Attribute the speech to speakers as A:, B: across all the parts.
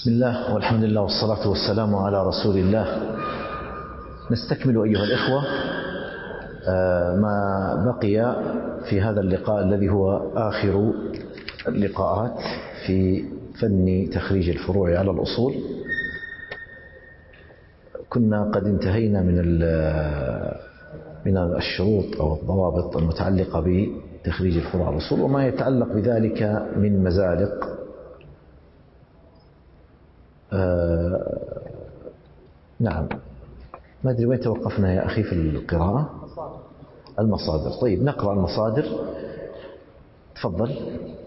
A: بسم الله والحمد لله والصلاة والسلام على رسول الله. نستكمل أيها الإخوة ما بقي في هذا اللقاء الذي هو آخر اللقاءات في فن تخريج الفروع على الأصول. كنا قد انتهينا من الشروط أو الضوابط المتعلقة بتخريج الفروع على الأصول وما يتعلق بذلك من مزالق. نعم، ما أدري وين توقفنا يا أخي في القراءة. المصادر. طيب نقرأ المصادر، تفضل.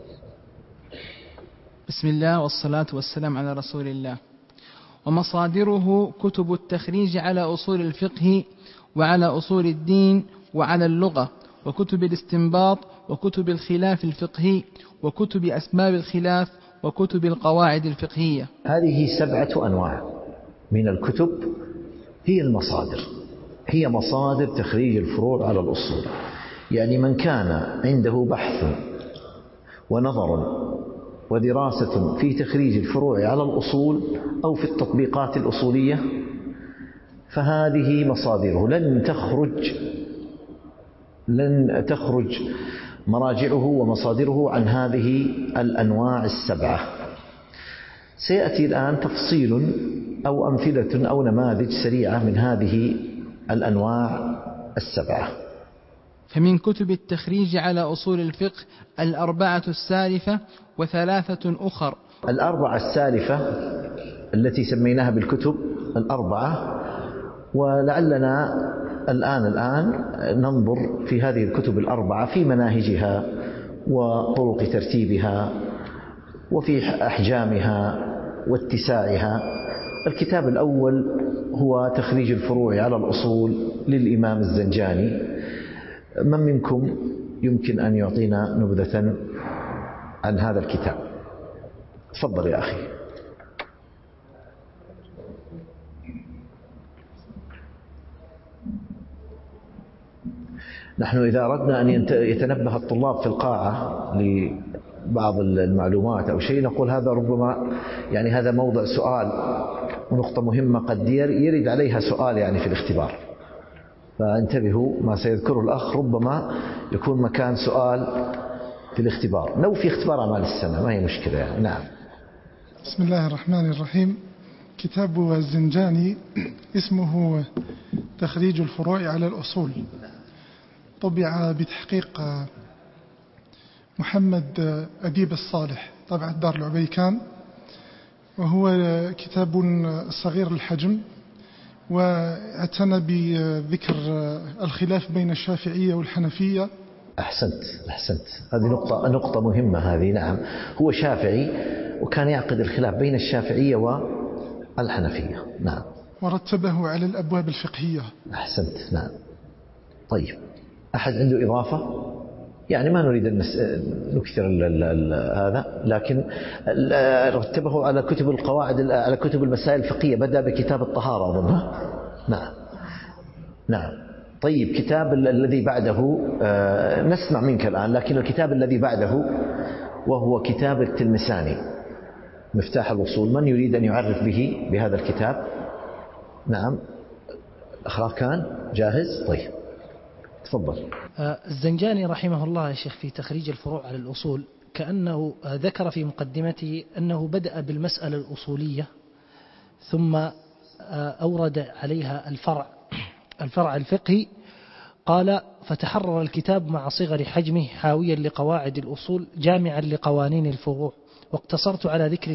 B: بسم الله والصلاة والسلام على رسول الله. ومصادره كتب التخريج على أصول الفقه وعلى أصول الدين وعلى اللغة، وكتب الاستنباط، وكتب الخلاف الفقهي، وكتب أسباب الخلاف، وكتب القواعد الفقهية.
A: هذه 7 أنواع من الكتب هي المصادر، هي مصادر تخريج الفروع على الأصول. يعني من كان عنده بحث ونظر ودراسة في تخريج الفروع على الأصول أو في التطبيقات الأصولية فهذه مصادره. لن تخرج مراجعه ومصادره عن هذه الأنواع 7. سيأتي الآن تفصيل أو أمثلة أو نماذج سريعة من هذه الأنواع 7.
B: فمن كتب التخريج على أصول الفقه 4 السالفة و3 أخر.
A: 4 السالفة التي سميناها بالكتب 4، ولعلنا الآن ننظر في هذه الكتب 4 في مناهجها وطرق ترتيبها وفي أحجامها واتساعها. الكتاب الأول هو تخريج الفروع على الأصول للإمام الزنجاني. من منكم يمكن أن يعطينا نبذة عن هذا الكتاب؟ تفضل يا أخي. نحن إذا أردنا أن يتنبه الطلاب في القاعة لبعض المعلومات أو شيء نقول هذا ربما يعني هذا موضع سؤال ونقطة مهمة قد يرد عليها سؤال يعني في الاختبار، فانتبهوا ما سيذكره الأخ ربما يكون مكان سؤال في الاختبار لو في اختبار أعمال السنة، ما هي مشكلة يعني. نعم.
C: بسم الله الرحمن الرحيم. كتاب الزنجاني اسمه تخريج الفروع على الأصول، طبع بتحقيق محمد أديب الصالح، طبعة دار العبيكان، وهو كتاب صغير الحجم واعتنى بذكر الخلاف بين الشافعية والحنفية.
A: أحسنت، هذه نقطة مهمة هذه. نعم، هو شافعي وكان يعقد الخلاف بين الشافعية والحنفية. نعم.
C: ورتبه على الأبواب الفقهية.
A: أحسنت. نعم. طيب، أحد عنده إضافة؟ يعني ما نريد أن نكثر هذا، لكن رتبه على كتب القواعد، على كتب المسائل الفقهية، بدأ بكتاب الطهارة أظن. نعم. طيب، كتاب الذي بعده نسمع منك الآن، لكن الكتاب الذي بعده وهو كتاب التلمساني مفتاح الوصول. من يريد أن يعرف بهذا الكتاب؟ نعم، الأخ كان جاهز. طيب تفضل.
D: الزنجاني رحمه الله يا شيخ في تخريج الفروع على الأصول كأنه ذكر في مقدمته أنه بدأ بالمسألة الأصولية ثم أورد عليها الفرع الفقهي. قال: فتحرر الكتاب مع صغر حجمه حاويا لقواعد الأصول جامعا لقوانين الفروع، واقتصرت على ذكر.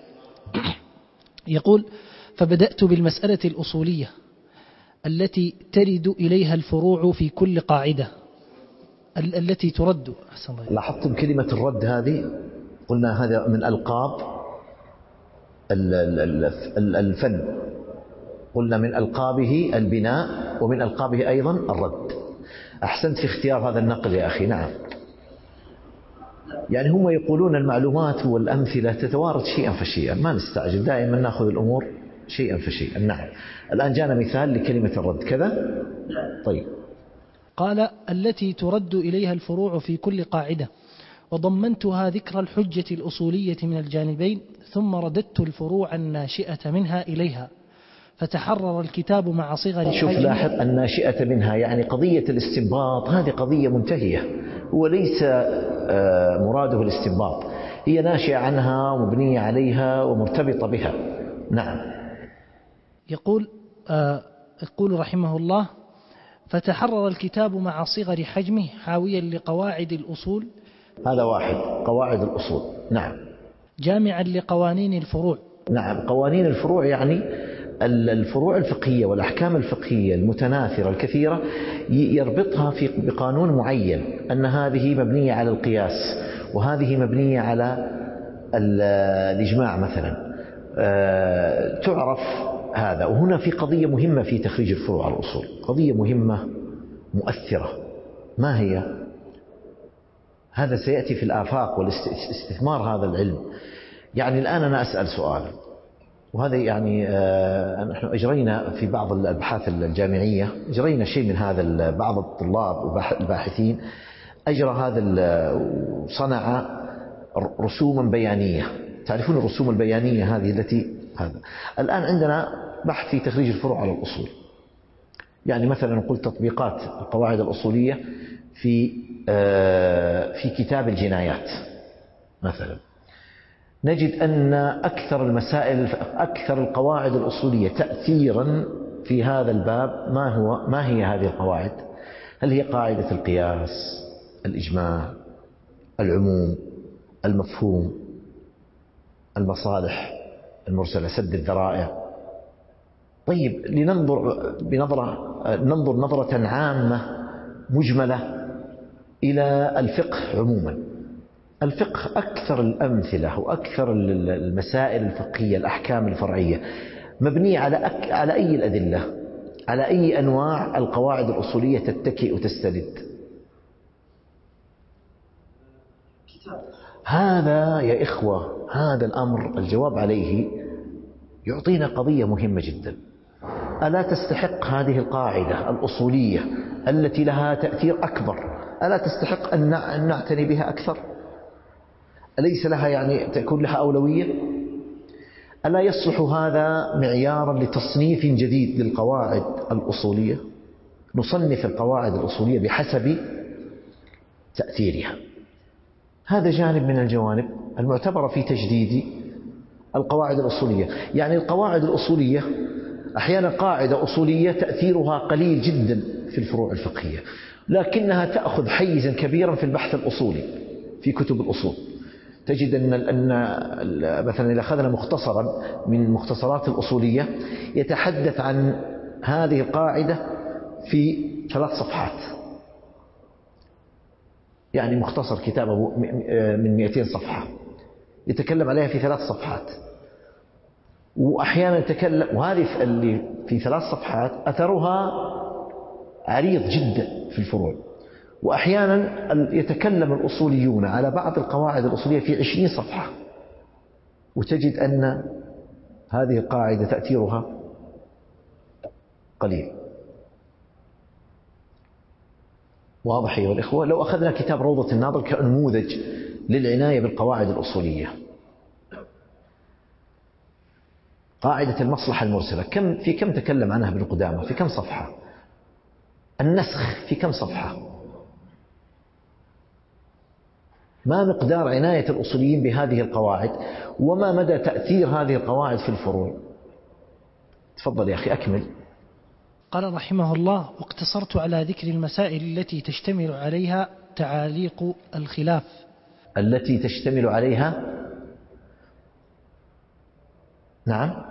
D: يقول: فبدأت بالمسألة الأصولية التي ترد إليها الفروع في كل قاعدة التي ترد.
A: لاحظتم كلمة الرد هذه؟ قلنا هذا من ألقاب الفن، قلنا من ألقابه البناء ومن ألقابه أيضا الرد. أحسنت في اختيار هذا النقل يا أخي. نعم، يعني هم يقولون المعلومات والأمثلة تتوارد شيئا فشيئا، ما نستعجل، دائما نأخذ الأمور شيئا فشيئا. نعم. الآن جانا مثال لكلمة الرد كذا. طيب.
D: قال: التي ترد إليها الفروع في كل قاعدة، وضمنتها ذكر الحجة الأصولية من الجانبين، ثم رددت الفروع الناشئة منها إليها فتحرر الكتاب مع صغر
A: شوف لاحظ الناشئة منها، يعني قضية الاستنباط هذه قضية منتهية، وليس مراده الاستنباط، هي ناشئة عنها ومبنية عليها ومرتبطة بها. نعم.
D: يقول رحمه الله: فتحرر الكتاب مع صغر حجمه حاويا لقواعد الأصول.
A: هذا واحد، قواعد الأصول. نعم.
D: جامعا لقوانين الفروع.
A: نعم، قوانين الفروع يعني الفروع الفقهية والأحكام الفقهية المتناثرة الكثيرة يربطها بقانون معين، أن هذه مبنية على القياس وهذه مبنية على الإجماع مثلا، تعرف هذا. وهنا في قضية مهمة في تخريج الفروع على الأصول، قضية مهمة مؤثرة. ما هي؟ هذا سيأتي في الآفاق والاستثمار هذا العلم. يعني الآن أنا أسأل سؤال، وهذا يعني نحن أجرينا في بعض الأبحاث الجامعية، أجرينا شيء من هذا، بعض الطلاب والباحثين أجرى هذا، صنع رسوما بيانية. تعرفون الرسوم البيانية هذه التي هذا. الآن عندنا بحث في تخريج الفروع على الأصول، يعني مثلا نقول تطبيقات القواعد الأصولية في كتاب الجنايات مثلا، نجد أن أكثر المسائل، أكثر القواعد الأصولية تأثيرا في هذا الباب ما هي هذه القواعد؟ هل هي قاعدة القياس، الإجماع، العموم، المفهوم، المصالح المرسلة، سد الذرائع؟ طيب ننظر نظرة عامة مجملة إلى الفقه عموما. الفقه أكثر الأمثلة وأكثر المسائل الفقهية، الأحكام الفرعية مبنية على أي الأدلة، على أي أنواع القواعد الأصولية تتكئ وتستند؟ هذا يا إخوة، هذا الأمر الجواب عليه يعطينا قضية مهمة جدا. ألا تستحق هذه القاعدة الأصولية التي لها تأثير أكبر، ألا تستحق أن نعتني بها أكثر؟ أليس لها يعني تكون لها أولوية؟ ألا يصلح هذا معيارا لتصنيف جديد للقواعد الأصولية؟ نصنف القواعد الأصولية بحسب تأثيرها. هذا جانب من الجوانب المعتبرة في تجديد القواعد الأصولية. يعني القواعد الأصولية أحيانا قاعدة أصولية تأثيرها قليل جدا في الفروع الفقهية، لكنها تأخذ حيزا كبيرا في البحث الأصولي في كتب الأصول. تجد أن مثلا إذا أخذنا مختصرا من مختصرات الأصولية يتحدث عن هذه القاعدة في 3 صفحات، يعني مختصر كتابه من 200 صفحة يتكلم عليها في 3 صفحات. وأحيانا يتكلم، وهذه اللي في 3 صفحات أثرها عريض جدا في الفروع. وأحيانا يتكلم الأصوليون على بعض القواعد الأصولية في 20 صفحة، وتجد أن هذه القاعدة تأثيرها قليل. واضح أيها الإخوة؟ لو أخذنا كتاب روضة الناظر كنموذج للعناية بالقواعد الأصولية، قاعدة المصلحة المرسلة في كم تكلم عنها ابن قدامة؟ في كم صفحة؟ النسخ في كم صفحة؟ ما مقدار عناية الأصوليين بهذه القواعد، وما مدى تأثير هذه القواعد في الفروع؟ تفضل يا أخي أكمل.
D: قال رحمه الله: واقتصرت على ذكر المسائل التي تشتمل عليها تعاليق الخلاف.
A: التي تشتمل عليها، نعم،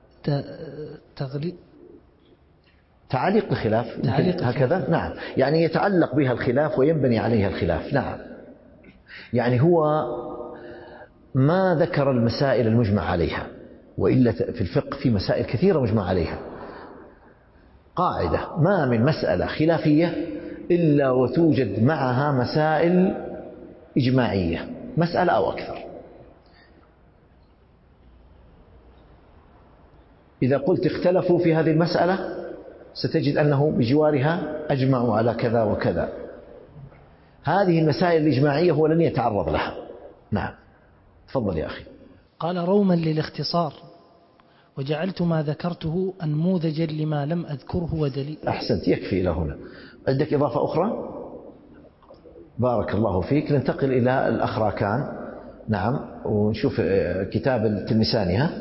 A: تعاليق الخلاف، هكذا. نعم، يعني يتعلق بها الخلاف وينبني عليها الخلاف. نعم، يعني هو ما ذكر المسائل المجمع عليها، وإلا في الفقه في مسائل كثيرة مجمع عليها. قاعدة: ما من مسألة خلافية إلا وتوجد معها مسائل إجماعية، مسألة أو أكثر. إذا قلت اختلفوا في هذه المسألة ستجد أنه بجوارها أجمعوا على كذا وكذا. هذه المسائل الإجماعية هو لن يتعرض لها. نعم، تفضل يا أخي.
D: قال روما للاختصار وجعلت ما ذكرته أنموذجا لما لم أذكره ودليل.
A: أحسنت، يكفي إلى هنا. عندك إضافة أخرى؟ بارك الله فيك. ننتقل إلى الأخ راكان. نعم، ونشوف كتاب التلمساني. ها،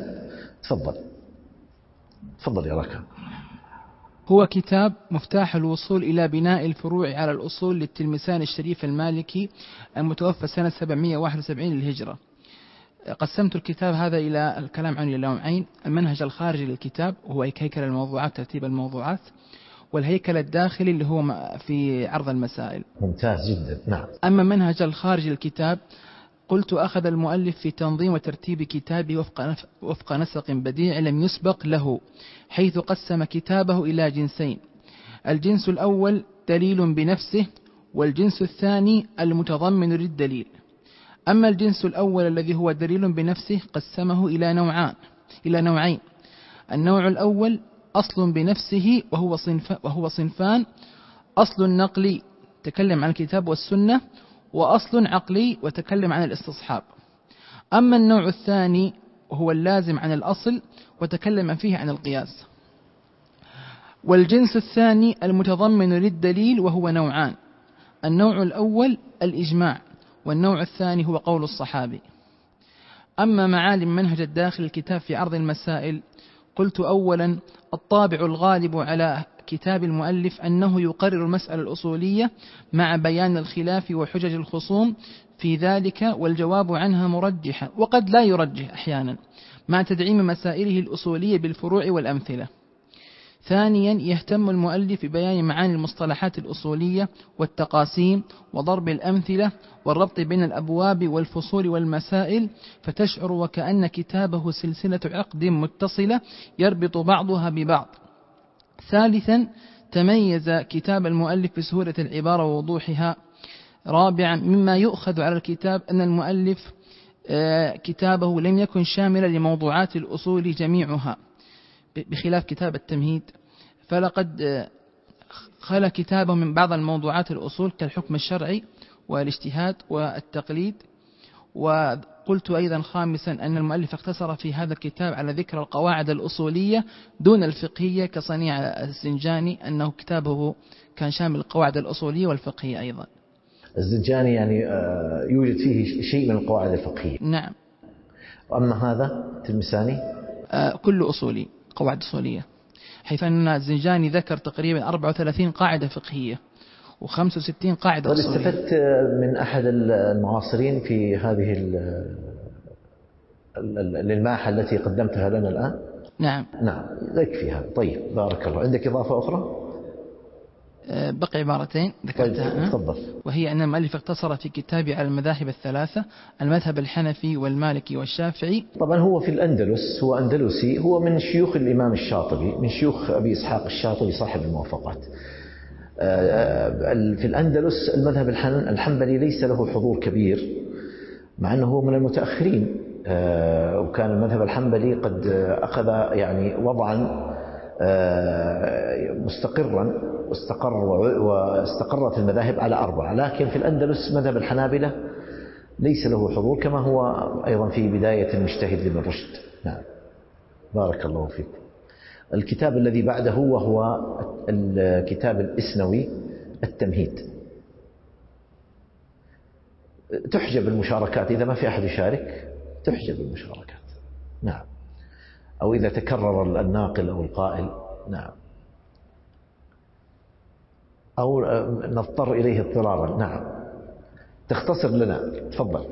A: تفضل يا راكان.
B: هو كتاب مفتاح الوصول إلى بناء الفروع على الأصول للتلمساني الشريف المالكي المتوفى سنة 771 للهجرة. قسمت الكتاب هذا إلى الكلام عنه إلى نوعين: المنهج الخارجي للكتاب وهو هيكل الموضوعات، ترتيب الموضوعات، والهيكل الداخلي اللي هو في عرض المسائل.
A: ممتاز جدا. نعم.
B: أما منهج الخارجي للكتاب قلت أخذ المؤلف في تنظيم وترتيب كتابه وفق نسق بديع لم يسبق له، حيث قسم كتابه إلى جنسين: الجنس الأول دليل بنفسه، والجنس الثاني المتضمن للدليل. أما الجنس الأول الذي هو دليل بنفسه قسمه إلى نوعين: النوع الأول أصل بنفسه وهو صنفان: أصل نقلي تكلم عن الكتاب والسنة، وأصل عقلي وتكلم عن الاستصحاب. أما النوع الثاني وهو اللازم عن الأصل وتكلم فيه عن القياس. والجنس الثاني المتضمن للدليل وهو نوعان: النوع الأول الإجماع، والنوع الثاني هو قول الصحابي. أما معالم منهج الداخل الكتاب في عرض المسائل قلت أولا: الطابع الغالب على كتاب المؤلف أنه يقرر المسألة الأصولية مع بيان الخلاف وحجج الخصوم في ذلك والجواب عنها مرجحا وقد لا يرجح أحيانا، مع تدعيم مسائله الأصولية بالفروع والأمثلة. ثانيا: يهتم المؤلف ببيان معاني المصطلحات الأصولية والتقاسيم وضرب الأمثلة والربط بين الأبواب والفصول والمسائل، فتشعر وكأن كتابه سلسلة عقد متصلة يربط بعضها ببعض. ثالثا: تميز كتاب المؤلف بسهولة العبارة ووضوحها. رابعا: مما يؤخذ على الكتاب أن المؤلف كتابه لم يكن شاملا لموضوعات الأصول جميعها، بخلاف كتاب التمهيد، فلقد خلى كتابه من بعض الموضوعات الأصول كالحكم الشرعي والاجتهاد والتقليد. وقلت أيضا خامسا أن المؤلف اقتصر في هذا الكتاب على ذكر القواعد الأصولية دون الفقهية كصنيع الزنجاني، أنه كتابه كان شامل القواعد الأصولية والفقهية أيضا.
A: الزنجاني يعني يوجد فيه شيء من القواعد الفقهية.
B: نعم.
A: وأما هذا التلمساني
B: كله أصولي، قواعد أصولية، حيث أن الزنجاني ذكر تقريبا 34 قاعدة فقهية و65 قاعدة أصولية.
A: استفدت من أحد المعاصرين في هذه الماحة التي قدمتها لنا الآن؟
B: نعم.
A: يكفي هذا. طيب، بارك الله. عندك إضافة أخرى؟
B: بقي عبارتين ذكرتها.
A: طيب، تفضل.
B: وهي أن المؤلف اقتصر في كتابه على المذاهب الثلاثة: المذهب الحنفي والمالكي والشافعي.
A: طبعا هو في الأندلس، هو أندلسي، هو من شيوخ الإمام الشاطبي، من شيوخ أبي إسحاق الشاطبي صاحب الموافقات. في الأندلس المذهب الحنبلي ليس له حضور كبير، مع أنه هو من المتأخرين، وكان المذهب الحنبلي قد أخذ يعني وضعا مستقرا واستقرت المذاهب على 4. لكن في الأندلس مذهب الحنابلة ليس له حضور، كما هو أيضا في بداية المجتهد لابن رشد. نعم، بارك الله فيك. الكتاب الذي بعده وهو الكتاب الإسنوي التمهيد. تحجب المشاركات إذا ما في أحد يشارك، تحجب المشاركات. نعم، أو إذا تكرر الناقل أو القائل. نعم، أو نضطر إليه اضطرارا. نعم، تختصر لنا، تفضل.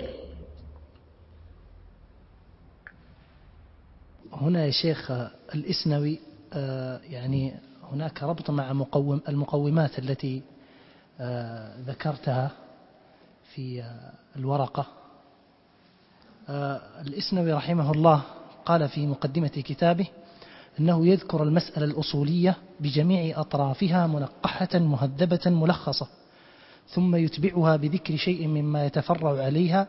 D: هنا يا شيخ الإسنوي يعني هناك ربط مع المقومات التي ذكرتها في الورقة. الإسنوي رحمه الله قال في مقدمة كتابه أنه يذكر المسألة الأصولية بجميع أطرافها منقحة مهذبة ملخصة، ثم يتبعها بذكر شيء مما يتفرع عليها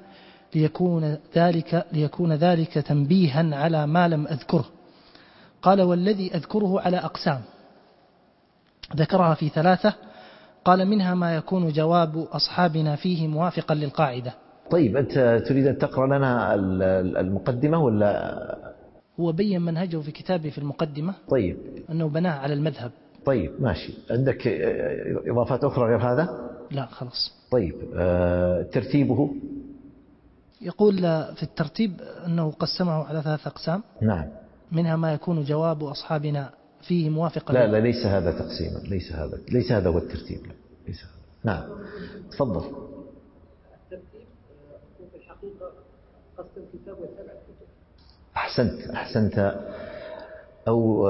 D: ليكون ذلك تنبيها على ما لم أذكره. قال: والذي أذكره على أقسام، ذكرها في 3. قال: منها ما يكون جواب أصحابنا فيه موافقا للقاعدة.
A: طيب أنت تريد أن تقرأ لنا المقدمة ولا؟
D: هو بين منهجه في كتابه في المقدمة.
A: طيب.
D: أنه بناه على المذهب.
A: طيب ماشي. عندك إضافات أخرى غير هذا؟
D: لا خلاص.
A: طيب ترتيبه؟
D: يقول في الترتيب أنه قسمه على 3 أقسام.
A: نعم.
D: منها ما يكون جواب أصحابنا فيه موافقا.
A: لا ليس هذا تقسيما، ليس هذا هو الترتيب، لا ليس هذا. نعم تفضل.
E: الترتيب هو في الحقيقة قسم الكتاب ل7 كتب.
A: أحسنت. أو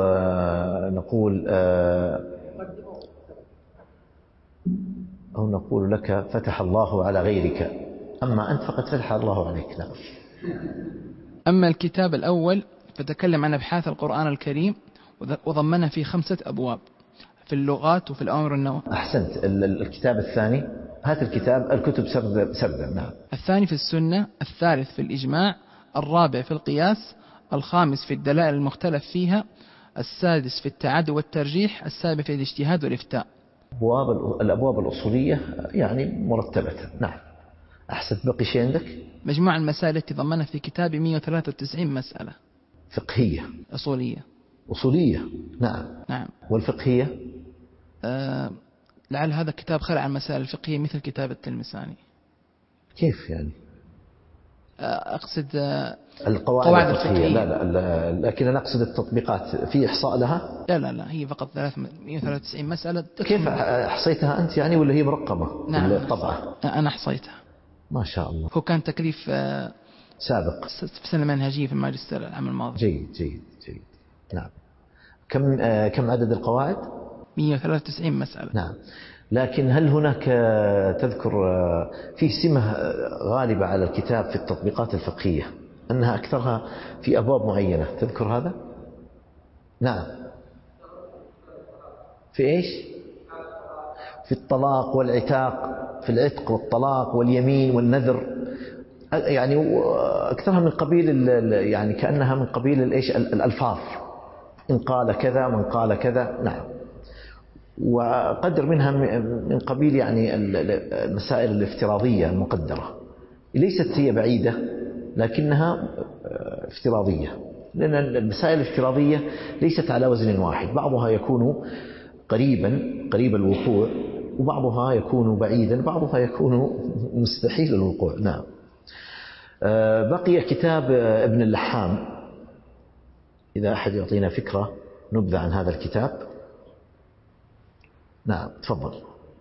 A: نقول لك فتح الله على غيرك، أما أنت فقد فتح الله عليك. نعم.
B: أما الكتاب الأول فتكلم عن أبحاث القرآن الكريم وضمنها في 5 أبواب في اللغات وفي الأمر والنهي.
A: أحسنت. الكتاب الثاني، هات الكتب سردا. نعم.
B: الثاني في السنة، الثالث في الإجماع، الرابع في القياس، الخامس في الدلائل المختلف فيها، السادس في التعدد والترجيح، السابع في الاجتهاد والإفتاء.
A: الأبواب الأصولية يعني مرتبة. نعم أحسنت. بقي شيء عندك؟
B: مجموع المسائل التي ضمنها في كتابي 193 مسألة
A: فقهية أصولية. نعم. والفقهية
B: لعل هذا الكتاب خلع عن المسائل الفقهية مثل كتاب التلمساني.
A: كيف يعني؟
B: أقصد
A: القواعد الفقهية. لا لكن أنا أقصد التطبيقات في إحصاء لها.
B: لا هي فقط 193 مسألة.
A: كيف أحصيتها أنت يعني ولا هي مرقمة؟
B: نعم
A: الطبعة.
B: أنا أحصيتها.
A: ما شاء الله.
B: هو كان تكليف
A: سابق
B: في سنة منهجية في الماجستير العام الماضي.
A: جيد. نعم. كم عدد القواعد؟
B: 193 مسألة.
A: نعم. لكن هل هناك تذكر في سمة غالبة على الكتاب في التطبيقات الفقهية أنها أكثرها في أبواب معينة، تذكر هذا؟ نعم. في إيش؟ في الطلاق والعتاق، في العتق والطلاق واليمين والنذر، يعني أكثرها من قبيل يعني كأنها من قبيل إيش الألفاظ، إن قال كذا من قال كذا. نعم. وقدر منها من قبيل يعني المسائل الافتراضية المقدرة، ليست هي بعيدة لكنها افتراضية، لأن المسائل الافتراضية ليست على وزن واحد، بعضها يكون قريب الوقوع، وبعضها يكون بعيدا، بعضها يكون مستحيل الوقوع. نعم. بقي كتاب ابن اللحام، إذا أحد يعطينا فكرة نبذة عن هذا الكتاب. نعم تفضل.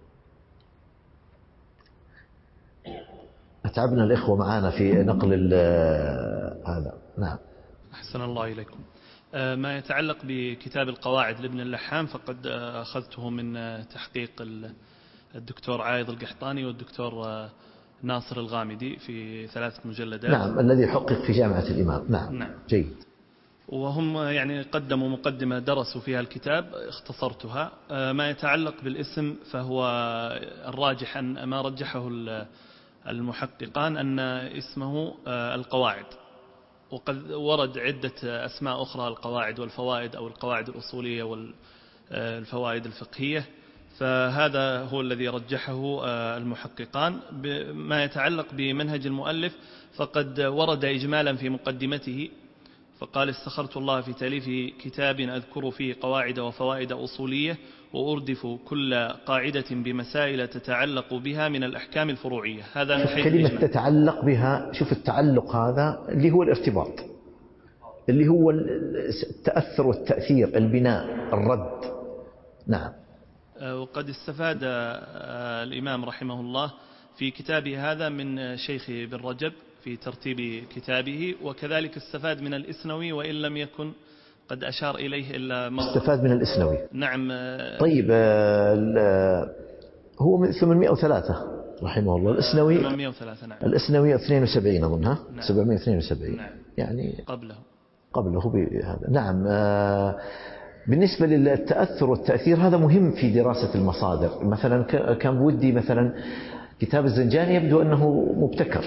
A: أتعبنا الإخوة معنا في نقل هذا. نعم.
F: أحسن الله إليكم. ما يتعلق بكتاب القواعد لابن اللحام فقد أخذته من تحقيق الدكتور عايض القحطاني والدكتور ناصر الغامدي في 3 مجلدات.
A: نعم الذي حقق في جامعة الإمام. نعم. جيد.
F: وهم يعني قدموا مقدمة درسوا فيها الكتاب، اختصرتها. ما يتعلق بالاسم فهو الراجح أن ما رجحه المحققان أن اسمه القواعد، وقد ورد عدة أسماء أخرى، القواعد والفوائد أو القواعد الأصولية والفوائد الفقهية، فهذا هو الذي رجحه المحققان. ما يتعلق بمنهج المؤلف فقد ورد إجمالا في مقدمته، فقال: استخرت الله في تأليف كتاب أذكر فيه قواعد وفوائد أصولية وأردف كل قاعدة بمسائل تتعلق بها من الأحكام الفروعية. هذا من حيث
A: كلمة
F: الإجمال.
A: تتعلق بها، شوف التعلق هذا اللي هو الارتباط، اللي هو التأثر والتأثير، البناء، الرد. نعم.
F: وقد استفاد الإمام رحمه الله في كتابه هذا من شيخ بن رجب في ترتيب كتابه، وكذلك استفاد من الإسنوي وإن لم يكن قد أشار إليه إلا مرة.
A: استفاد من الإسنوي.
F: نعم.
A: طيب هو من 803 رحمه الله. الإسنوي
F: 803. نعم.
A: الإسنوي 72 أظنها. نعم. 772.
F: نعم.
A: يعني
F: قبله
A: بهذا. نعم. بالنسبة للتأثر والتأثير هذا مهم في دراسة المصادر. مثلا كان بودي مثلا كتاب الزنجاني يبدو أنه مبتكر،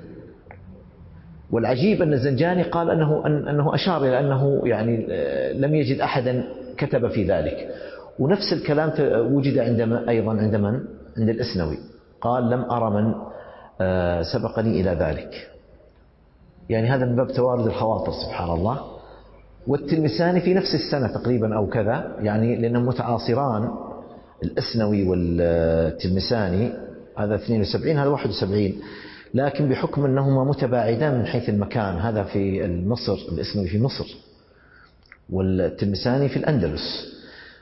A: والعجيب أن الزنجاني قال أنه أشار إلى أنه يعني لم يجد أحدا كتب في ذلك، ونفس الكلام وجد أيضا عند الإسنوي، قال لم أرى من سبقني إلى ذلك. يعني هذا من باب توارد الخواطر سبحان الله. والتلمساني في نفس السنة تقريبا أو كذا، يعني لأنهم متعاصران، الأسنوي والتلمساني، هذا 72 هذا 71، لكن بحكم أنهما متباعدان من حيث المكان، هذا في مصر، الأسنوي في مصر والتلمساني في الأندلس،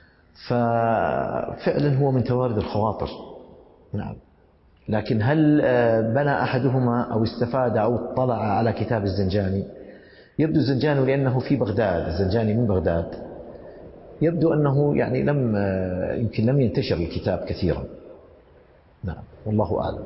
A: ففعلا هو من توارد الخواطر. نعم. لكن هل بنى أحدهما أو استفاد أو اطلع على كتاب الزنجاني؟ يبدو الزنجاني لأنه في بغداد، الزنجاني من بغداد، يبدو أنه يعني يمكن لم ينتشر الكتاب كثيرا. نعم والله أعلم.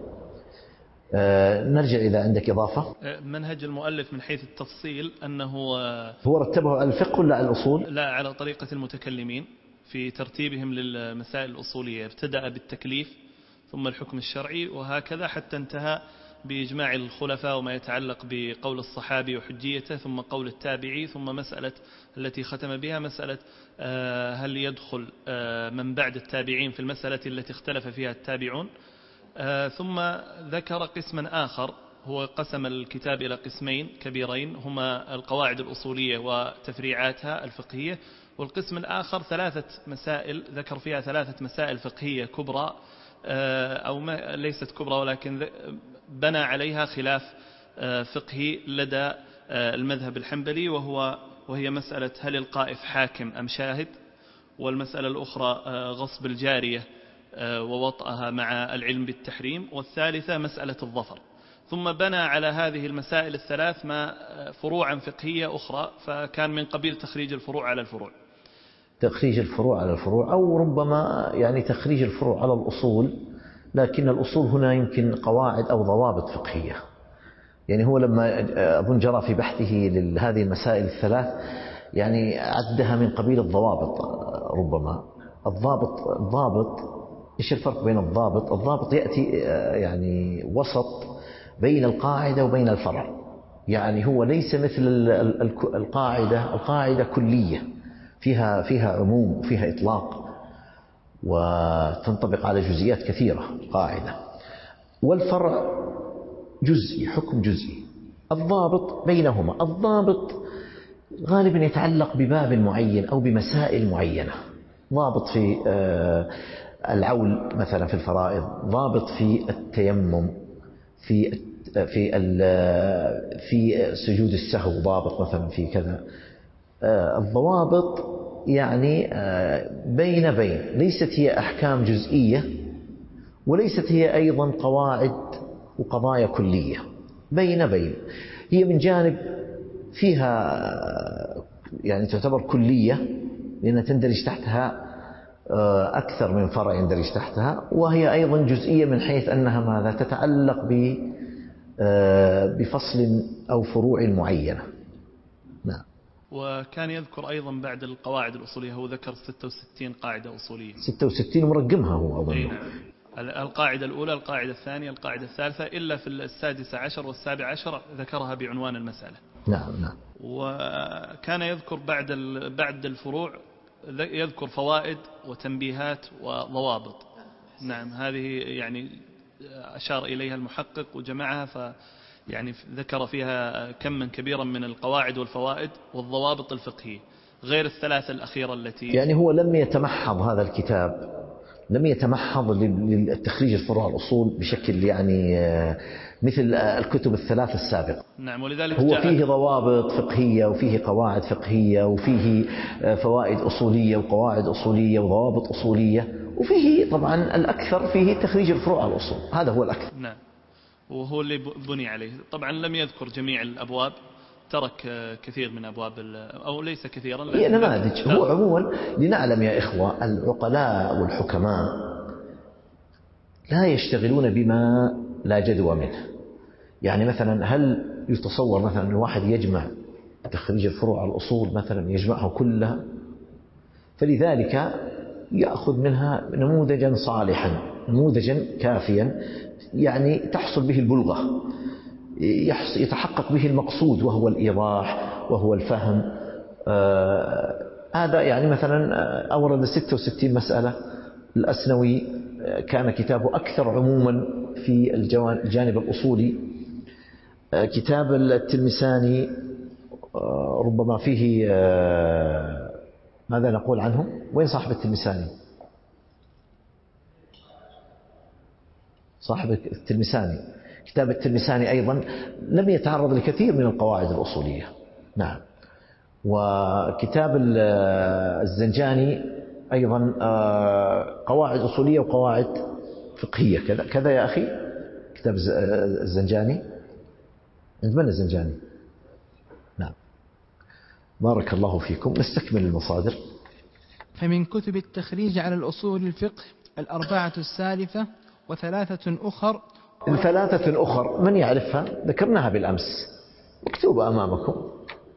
A: نرجع إذا عندك إضافة.
F: منهج المؤلف من حيث التفصيل أنه
A: هو رتبه على الفقه ولا على الأصول؟
F: لا، على طريقة المتكلمين في ترتيبهم للمسائل الأصولية. ابتدأ بالتكليف ثم الحكم الشرعي وهكذا حتى انتهى بإجماع الخلفاء وما يتعلق بقول الصحابي وحجيته، ثم قول التابعي، ثم مسألة التي ختم بها مسألة هل يدخل من بعد التابعين في المسألة التي اختلف فيها التابعون. ثم ذكر قسما آخر، هو قسم الكتاب إلى قسمين كبيرين، هما القواعد الأصولية وتفريعاتها الفقهية، والقسم الآخر 3 مسائل ذكر فيها 3 مسائل فقهية كبرى، أو ليست كبرى ولكن بنى عليها خلاف فقهي لدى المذهب الحنبلي، وهي مسألة هل القائف حاكم أم شاهد، والمسألة الأخرى غصب الجارية ووطئها مع العلم بالتحريم، والثالثة مسألة الظفر. ثم بنى على هذه المسائل الثلاث ما فروعا فقهية أخرى، فكان من قبيل تخريج الفروع على الفروع.
A: تخريج الفروع على الفروع، أو ربما يعني تخريج الفروع على الأصول، لكن الأصول هنا يمكن قواعد أو ضوابط فقهية. يعني هو لما أظن جرى في بحثه لهذه المسائل الثلاث يعني عدها من قبيل الضوابط. ربما الضابط إيش الفرق بين الضابط؟ الضابط يأتي يعني وسط بين القاعدة وبين الفرع، يعني هو ليس مثل القاعدة كلية فيها عموم وفيها إطلاق وتنطبق على جزئيات كثيرة القاعدة، والفرع جزئي، حكم جزئي. الضابط بينهما، الضابط غالبا يتعلق بباب معين أو بمسائل معينة، ضابط في العول مثلا في الفرائض، ضابط في التيمم، في سجود السهو، ضابط مثلا في كذا. الضوابط يعني بين ليست هي أحكام جزئية وليست هي أيضا قواعد وقضايا كلية، بين هي من جانب فيها يعني تعتبر كلية لأنها تندرج تحتها أكثر من فرع يندرج تحتها، وهي أيضا جزئية من حيث أنها ماذا تتعلق بفصل أو فروع معينة. نعم.
F: وكان يذكر أيضا بعد القواعد الأصولية، هو ذكر 66 قاعدة أصولية،
A: 66 مرقمها هو أظن.
F: القاعدة الأولى، القاعدة الثانية، القاعدة الثالثة، إلا في 16 والسابع عشر ذكرها بعنوان المسألة.
A: نعم.
F: وكان يذكر بعد الفروع يذكر فوائد وتنبيهات وضوابط. نعم، هذه يعني أشار إليها المحقق وجمعها، يعني ذكر فيها كما كبيرا من القواعد والفوائد والضوابط الفقهية، غير الثلاثة الأخيرة التي
A: يعني هو لم يتمحض هذا الكتاب، لم يتمحض للتخريج الفروع الأصول بشكل يعني مثل الكتب الثلاث السابقة.
F: نعم، ولذلك
A: هو فيه ضوابط فقهية وفيه قواعد فقهية وفيه فوائد أصولية وقواعد أصولية وضوابط أصولية، وفيه طبعا الأكثر فيه تخريج الفروع على الأصول، هذا هو الأكثر.
F: نعم، وهو اللي بني عليه. طبعا لم يذكر جميع الأبواب، ترك كثير من أبواب أو ليس كثيرا،
A: هي نماذج. هو عموما لنعلم يا إخوة، العقلاء والحكماء لا يشتغلون بما لا جدوى منه. يعني مثلا هل يتصور مثلا أن واحد يجمع تخريج الفروع على الأصول مثلا يجمعها كلها؟ فلذلك يأخذ منها نموذجا صالحا، نموذجا كافيا يعني تحصل به البلغة، يتحقق به المقصود وهو الإيضاح وهو الفهم. هذا يعني مثلا أورد 66 مسألة، الأسنوي كان كتابه أكثر عموما في الجانب الأصولي. كتاب التلمساني ربما فيه ماذا نقول عنه؟ وين صاحب التلمساني؟ صاحب التلمساني، كتاب التلمساني أيضا لم يتعرض لكثير من القواعد الأصولية. نعم. وكتاب الزنجاني أيضا قواعد أصولية وقواعد فقهية كذا يا أخي. كتاب الزنجاني عند من الزنجاني؟ نعم. بارك الله فيكم. نستكمل المصادر.
B: فمن كتب التخريج على الأصول الفقه 4 السالفة و3 أخر.
A: 3 أخر من يعرفها؟ ذكرناها بالأمس، مكتوبة أمامكم.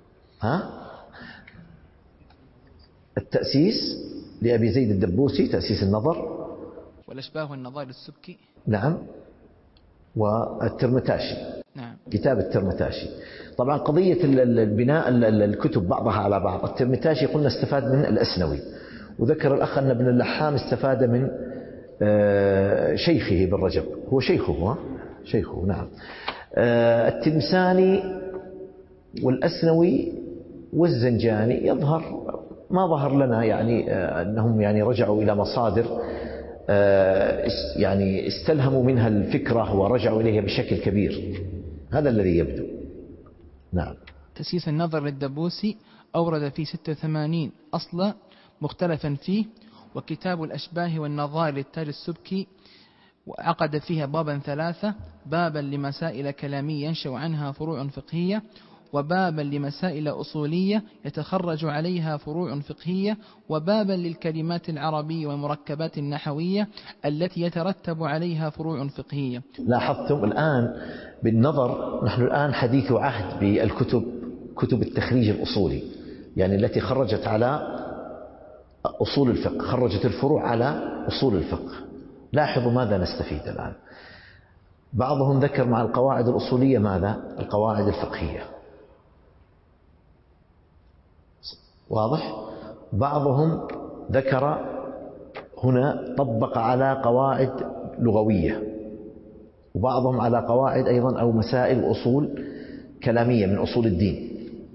A: التأسيس لأبي زيد الدبوسي، تأسيس النظر،
B: والأشباه والنظائر السبكي.
A: نعم. والترمتاشي.
B: نعم.
A: كتاب الترمتاشي. طبعا قضية البناء الكتب بعضها على بعض، الترمتاشي قلنا استفاد من الأسنوي، وذكر الأخ أن ابن اللحام استفاد من شيخه بن رجب، هو شيخه نعم. التلمساني والأسنوي والزنجاني يظهر ما ظهر لنا يعني أنهم يعني رجعوا إلى مصادر يعني استلهموا منها الفكرة ورجعوا إليها بشكل كبير، هذا الذي يبدو. نعم.
B: تأسيس النظر للدبوسي أورد فيه 86 أصلا مختلفا فيه. وكتاب الأشباه والنظائر للتاج السبكي وعقد فيها بابا 3، بابا لمسائل كلامية ينشأ عنها فروع فقهية، وبابا لمسائل أصولية يتخرج عليها فروع فقهية، وبابا للكلمات العربية والمركبات النحوية التي يترتب عليها فروع فقهية.
A: لاحظتم الآن بالنظر، نحن الآن حديث عهد بالكتب، كتب التخريج الأصولي، يعني التي خرجت على أصول الفقه، خرجت الفروع على أصول الفقه. لاحظوا ماذا نستفيد الآن. بعضهم ذكر مع القواعد الأصولية ماذا؟ القواعد الفقهية، واضح؟ بعضهم ذكر هنا طبق على قواعد لغوية، وبعضهم على قواعد أيضا أو مسائل وأصول كلامية من أصول الدين.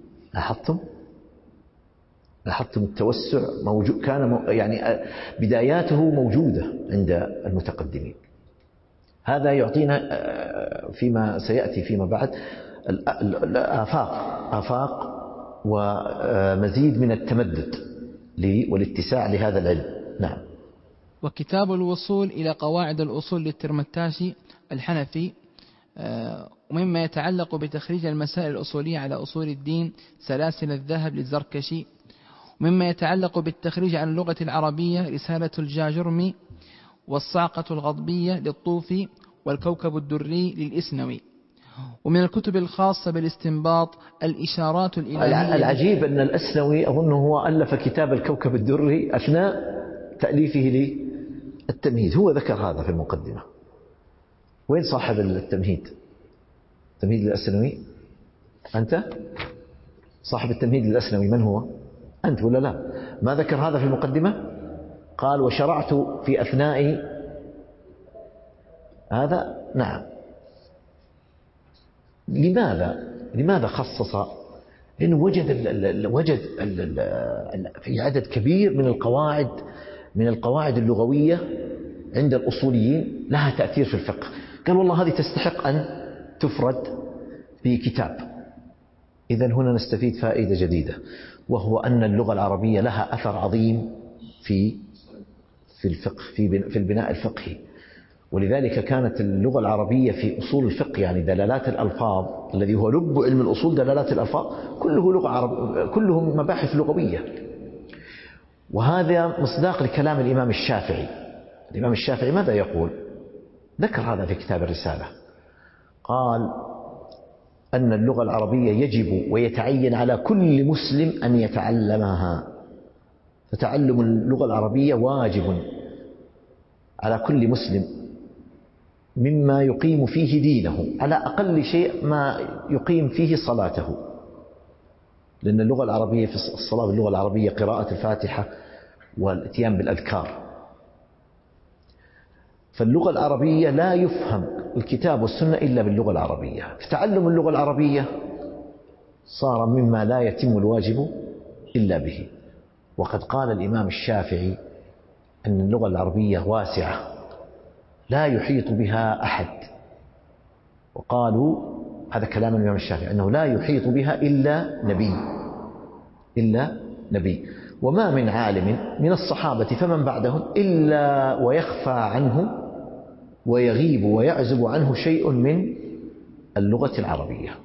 A: لاحظتم التوسع موجود، كان يعني بداياته موجودة عند المتقدمين. هذا يعطينا فيما سيأتي فيما بعد آفاق ومزيد من التمدد والاتساع لهذا العلم. نعم.
B: وكتاب الوصول إلى قواعد الأصول للترمتاشي الحنفي، ومما يتعلق بتخريج المسائل الأصولية على أصول الدين سلاسل الذهب للزركشي، ومما يتعلق بالتخريج على اللغة العربية رسالة الجاجرمي، والصعقة الغضبية للطوفي، والكوكب الدري للإسنوي. ومن الكتب الخاصة بالاستنباط الإشارات الإلهية.
A: العجيب أن الأسنوي أظنه هو ألف كتاب الكوكب الدري أثناء تأليفه للتمهيد، هو ذكر هذا في المقدمة. وين صاحب التمهيد؟ تمهيد للأسنوي أنت؟ صاحب التمهيد للأسنوي من هو؟ أنت ولا لا؟ ما ذكر هذا في المقدمة؟ قال وشرعت في أثناء هذا. نعم. لماذا خصص؟ لأنه وجد في عدد كبير من القواعد اللغوية عند الأصوليين لها تأثير في الفقه. قال والله هذه تستحق أن تفرد في كتاب. إذن هنا نستفيد فائدة جديدة، وهو أن اللغة العربية لها أثر عظيم في الفقه، في البناء الفقهي. ولذلك كانت اللغة العربية في أصول الفقه، يعني دلالات الألفاظ الذي هو لب علم الأصول، دلالات الألفاظ كله لغة عربية، كلهم مباحث لغوية. وهذا مصداق لكلام الإمام الشافعي. الإمام الشافعي ماذا يقول؟ ذكر هذا في كتاب الرسالة، قال أن اللغة العربية يجب ويتعين على كل مسلم أن يتعلمها، فتعلم اللغة العربية واجب على كل مسلم مما يقيم فيه دينه، على أقل شيء ما يقيم فيه صلاته، لأن اللغة العربية في الصلاة باللغة العربية قراءة الفاتحة والاتيان بالأذكار. فاللغة العربية لا يفهم الكتاب والسنة إلا باللغة العربية. فتعلم اللغة العربية صار مما لا يتم الواجب إلا به. وقد قال الإمام الشافعي أن اللغة العربية واسعة لا يحيط بها أحد، وقالوا هذا كلام الإمام الشافعي أنه لا يحيط بها إلا نبي، وما من عالم من الصحابة فمن بعدهم إلا ويخفى عنه ويغيب ويعزب عنه شيء من اللغة العربية،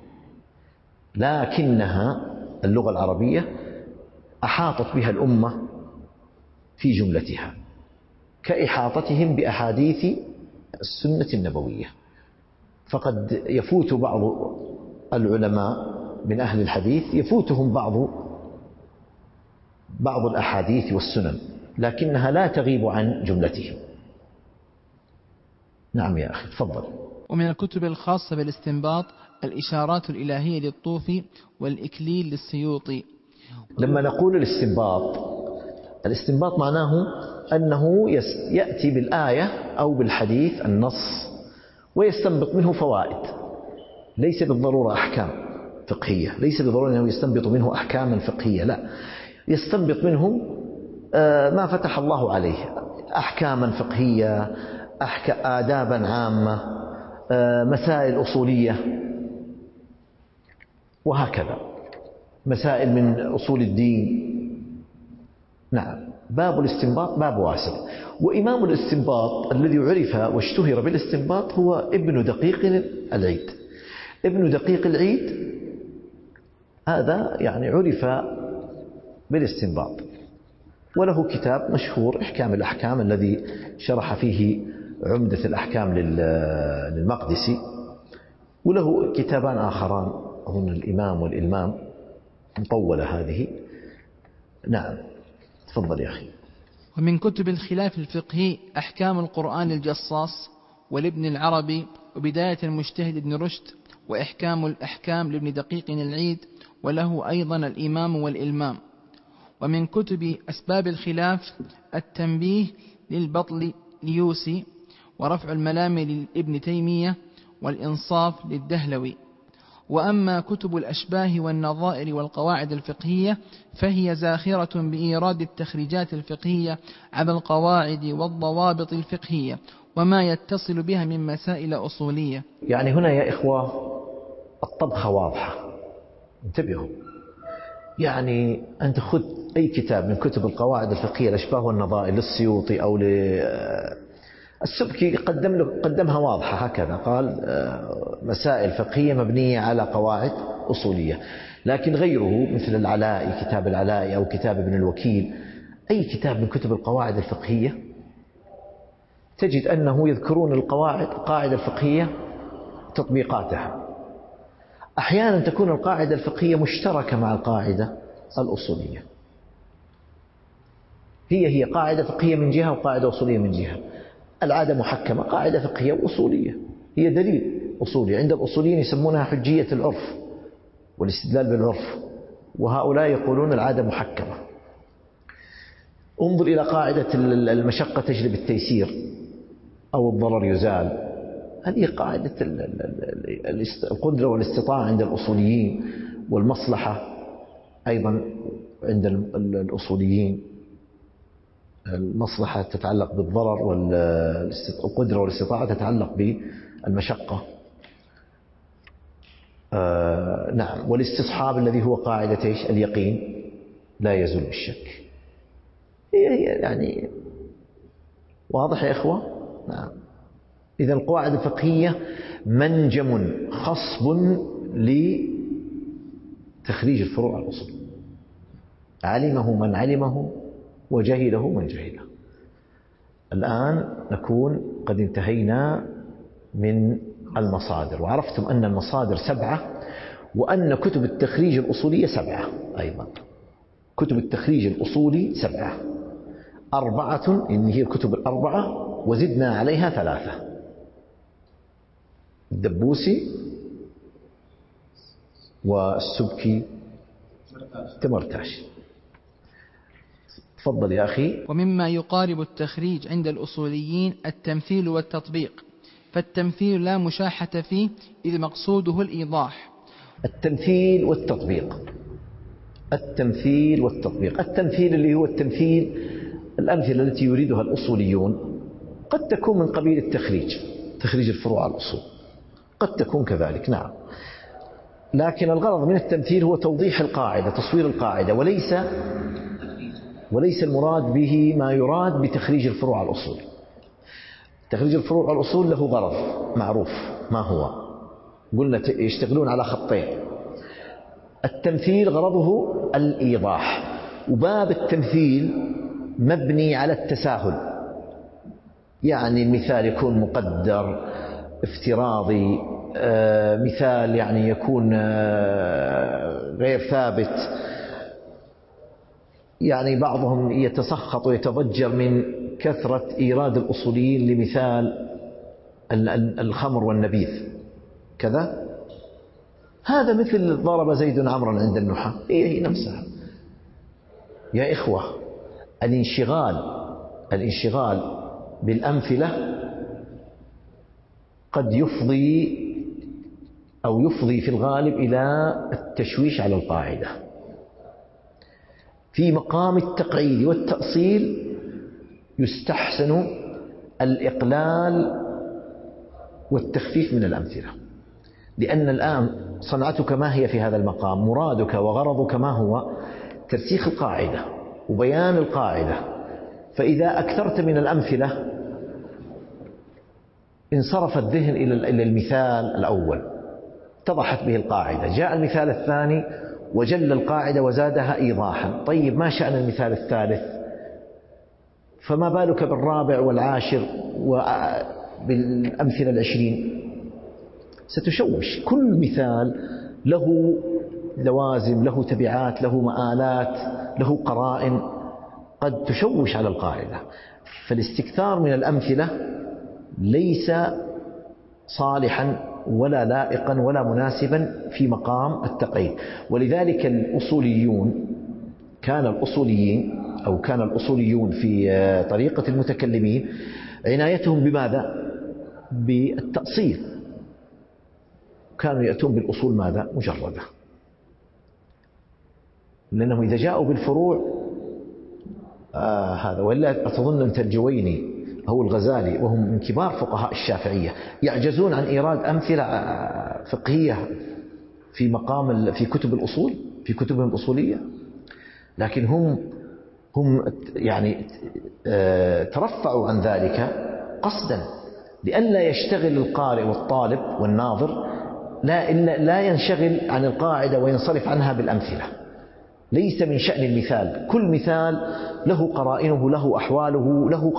A: لكنها اللغة العربية أحاطت بها الأمة في جملتها كإحاطتهم بأحاديث السنة النبوية. فقد يفوت بعض العلماء من أهل الحديث يفوتهم بعض الأحاديث والسنن، لكنها لا تغيب عن جملتهم. نعم يا أخي تفضل.
B: ومن الكتب الخاصة بالاستنباط الإشارات الإلهية للطوفي والإكليل للسيوطي.
A: لما نقول الاستنباط معناه أنه يأتي بالآية أو بالحديث النص ويستنبط منه فوائد، ليس بالضرورة أحكام فقهية، ليس بالضرورة أنه يستنبط منه أحكاما فقهية، لا، يستنبط منه ما فتح الله عليه، أحكاما فقهية، آدابا عامة، مسائل أصولية، وهكذا مسائل من أصول الدين. نعم، باب الاستنباط باب واسع. وإمام الاستنباط الذي عرف واشتهر بالاستنباط هو ابن دقيق العيد. ابن دقيق العيد هذا يعني عرف بالاستنباط، وله كتاب مشهور إحكام الأحكام الذي شرح فيه عمدة الأحكام للمقدسي، وله كتابان آخران أظن الإمام والإلمام، مطولة هذه. نعم تفضل يا أخي.
B: ومن كتب الخلاف الفقهي أحكام القرآن الجصاص ولابن العربي، وبداية المجتهد ابن رشد، وإحكام الأحكام لابن دقيق العيد، وله أيضا الإمام والإلمام. ومن كتب أسباب الخلاف التنبيه للبطل ليوسي، ورفع الملام لابن تيمية، والإنصاف للدهلوي. وأما كتب الأشباه والنظائر والقواعد الفقهية فهي زاخرة بإيراد التخريجات الفقهية على القواعد والضوابط الفقهية وما يتصل بها من مسائل أصولية.
A: يعني هنا يا إخوة الطبخة واضحة، انتبهوا. يعني أنت خذ أي كتاب من كتب القواعد الفقهية الأشباه والنظائر للسيوطي أو السبكي، قدمها واضحة هكذا، قال مسائل فقهية مبنية على قواعد أصولية. لكن غيره مثل العلائي، كتاب العلائي أو كتاب ابن الوكيل، أي كتاب من كتب القواعد الفقهية تجد أنه يذكرون القاعدة الفقهية تطبيقاتها. أحيانا تكون القاعدة الفقهية مشتركة مع القاعدة الأصولية، هي قاعدة فقهية من جهة وقاعدة أصولية من جهة. العادة محكمة قاعدة فقهية وأصولية، هي دليل أصولي. عند الأصوليين يسمونها حجية العرف والاستدلال بالعرف، وهؤلاء يقولون العادة محكمة. انظر إلى قاعدة المشقة تجلب التيسير أو الضرر يزال، هذه قاعدة القدرة والاستطاعة عند الأصوليين، والمصلحة أيضا عند الأصوليين. المصلحة تتعلق بالضرر، والقدرة والاستطاعة تتعلق بالمشقة. نعم، والاستصحاب الذي هو قاعدة إيش؟ اليقين لا يزول بالشك. هي يعني واضح يا إخوة؟ نعم. إذا القواعد الفقهية منجم خصب لتخريج الفروع على الأصول، علمه من علمه وجهله من جهله. الآن نكون قد انتهينا من المصادر، وعرفتم أن المصادر 7، وأن كتب التخريج الأصولية 7 أيضا. كتب التخريج الأصولي 7، 4 إن هي الكتب 4 وزدنا عليها 3: الدبوسي والسبكي تمرتاش. تفضل يا أخي.
B: ومما يقارب التخريج عند الأصوليين التمثيل والتطبيق، فالتمثيل لا مشاحة فيه إذ مقصوده الإيضاح.
A: التمثيل والتطبيق، التمثيل والتطبيق. التمثيل اللي هو التمثيل، الأمثلة التي يريدها الأصوليون قد تكون من قبيل التخريج، تخريج الفروع على الأصول، قد تكون كذلك، نعم. لكن الغرض من التمثيل هو توضيح القاعدة، تصوير القاعدة، وليس المراد به ما يراد بتخريج الفروع على الأصول. تخريج الفروع على الأصول له غرض معروف، ما هو؟ قلنا يشتغلون على خطين. التمثيل غرضه الإيضاح، وباب التمثيل مبني على التساهل، يعني المثال يكون مقدر افتراضي، مثال يعني يكون غير ثابت. يعني بعضهم يتسخط ويتضجر من كثرة إيراد الأصوليين لمثال الخمر والنبيذ كذا، هذا مثل ضرب زيد عمرا عند النحاة، هي نفسها. يا إخوة، الانشغال بالأمثلة قد يفضي في الغالب إلى التشويش على القاعدة. في مقام التقعيد والتأصيل يستحسن الإقلال والتخفيف من الأمثلة، لأن الآن صنعتك ما هي في هذا المقام؟ مرادك وغرضك ما هو؟ ترسيخ القاعدة وبيان القاعدة. فإذا أكثرت من الأمثلة انصرف الذهن إلى المثال الأول، اتضحت به القاعدة، جاء المثال الثاني وجل القاعدة وزادها إيضاحا. طيب، ما شأن المثال الثالث؟ فما بالك بالرابع والعاشر وبالأمثلة 20؟ ستشوش. كل مثال له لوازم، له تبعات، له مآلات، له قرائن قد تشوش على القاعدة. فالاستكثار من الأمثلة ليس صالحا ولا لائقا ولا مناسبا في مقام التقييد. ولذلك كان الأصوليون في طريقة المتكلمين عنايتهم بماذا؟ بالتأصيل. كانوا يأتون بالأصول ماذا؟ مجردة، لأنهم إذا جاءوا بالفروع هذا. ولا أتظن أنت الجويني أو الغزالي وهم من كبار فقهاء الشافعية يعجزون عن إيراد أمثلة فقهية في كتب الأصول، في كتبهم الأصولية، لكن هم يعني ترفعوا عن ذلك قصدا لئلا يشتغل القارئ والطالب والناظر، لا ينشغل عن القاعدة وينصرف عنها بالأمثلة. ليس من شأن المثال، كل مثال له قرائنه، له أحواله، له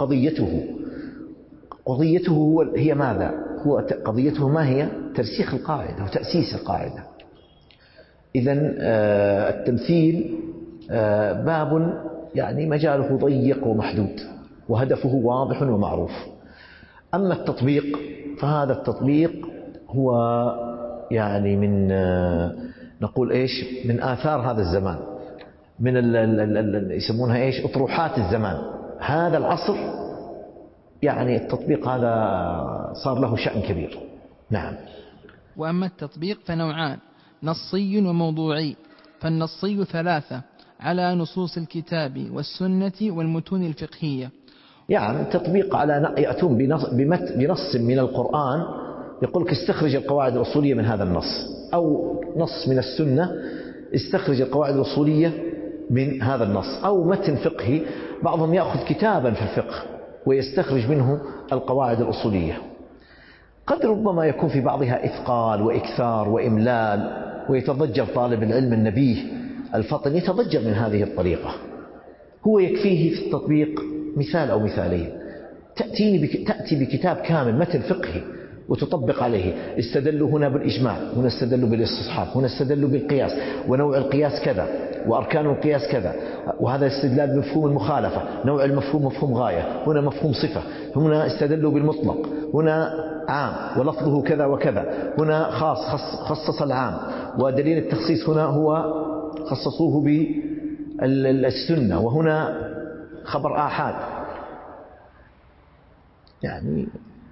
A: قضيته هي ماذا؟ قضيته ما هي؟ ترسيخ القاعدة وتأسيس القاعدة. إذن التمثيل باب يعني مجاله ضيق ومحدود، وهدفه واضح ومعروف. أما التطبيق فهذا التطبيق هو يعني من نقول إيش؟ من آثار هذا الزمان، من يسمونها إيش؟ أطروحات الزمان. هذا العصر يعني التطبيق هذا صار له شأن كبير. نعم.
B: وأما التطبيق فنوعان: نصي وموضوعي. فالنصي 3 على نصوص الكتاب والسنة والمتون الفقهية.
A: يعني تطبيق على يأتون بنص من القرآن، يقول لك استخرج القواعد الأصولية من هذا النص، أو نص من السنة استخرج القواعد الأصولية من هذا النص، أو متن فقهي. بعضهم يأخذ كتابا في الفقه ويستخرج منه القواعد الأصولية. قد ربما يكون في بعضها إثقال وإكثار وإملال، ويتضجر طالب العلم النبيه الفطن يتضجر من هذه الطريقة. هو يكفيه في التطبيق مثال أو مثالين، تأتي بكتاب كامل متن فقهي وتطبق عليه. استدلوا هنا بالإجماع، هنا استدلوا بالاستصحاب، هنا استدلوا بالقياس، ونوع القياس كذا، وأركان القياس كذا، وهذا استدلال بمفهوم المخالفة، نوع المفهوم مفهوم غاية، هنا مفهوم صفة، هنا استدلوا بالمطلق، هنا عام ولفظه كذا وكذا، هنا خاص خصص العام، ودليل التخصيص هنا هو خصصوه بالسنة، وهنا خبر آحاد يعني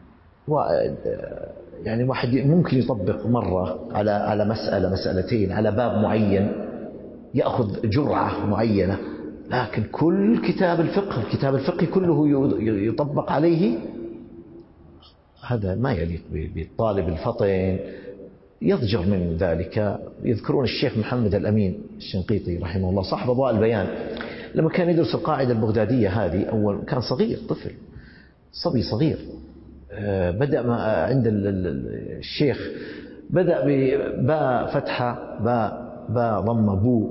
A: واحد ممكن يطبق مرة على مسألة مسألتين على باب معين يأخذ جرعة معينة، لكن كل الكتاب الفقهي كله يطبق عليه، هذا ما يليق بالطالب الفطن، يضجر من ذلك. يذكرون الشيخ محمد الأمين الشنقيطي رحمه الله صاحب أضواء البيان، لما كان يدرس القاعدة البغدادية هذه أول كان صغير، طفل صبي صغير، بدأ عند الشيخ بدأ بباء فتحة باء ضمة بو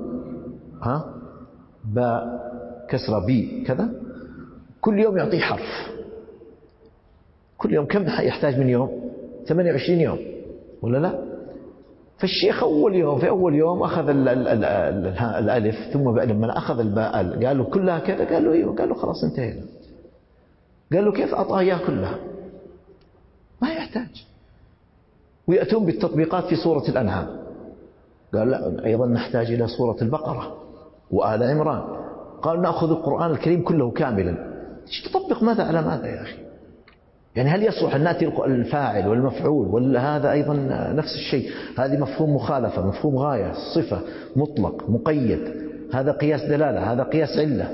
A: باء كسرة بي كذا، كل يوم يعطيه حرف، كل يوم كم يحتاج من يوم؟ 28 يوم ولا لا؟ فالشيخ في أول يوم أخذ الألف، ثم لما أخذ الباء قال له كلها كذا، قال له أيوه، قال له خلاص انتهينا. قال له كيف أعطاه إياه كلها؟ ما يحتاج. ويأتون بالتطبيقات في سورة الأنعام، قال لا أيضا نحتاج إلى سورة البقرة وآل عمران، قال نأخذ القرآن الكريم كله كاملا. تطبق ماذا على ماذا يا أخي؟ يعني هل يصلح أن نأتي الفاعل والمفعول، ولا هذا أيضا نفس الشيء؟ هذه مفهوم مخالفة، مفهوم غاية، صفة، مطلق، مقيد، هذا قياس دلالة، هذا قياس علة.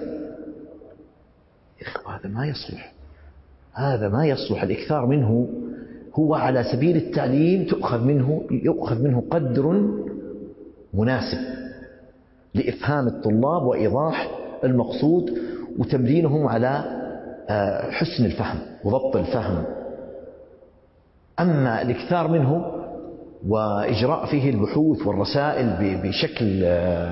A: هذا ما يصلح، هذا ما يصلح. الإكثار منه هو على سبيل التعليم، يؤخذ منه قدر مناسب لإفهام الطلاب وإيضاح المقصود وتمرينهم على حسن الفهم وضبط الفهم. أما الإكثار منه وإجراء فيه البحوث والرسائل بشكل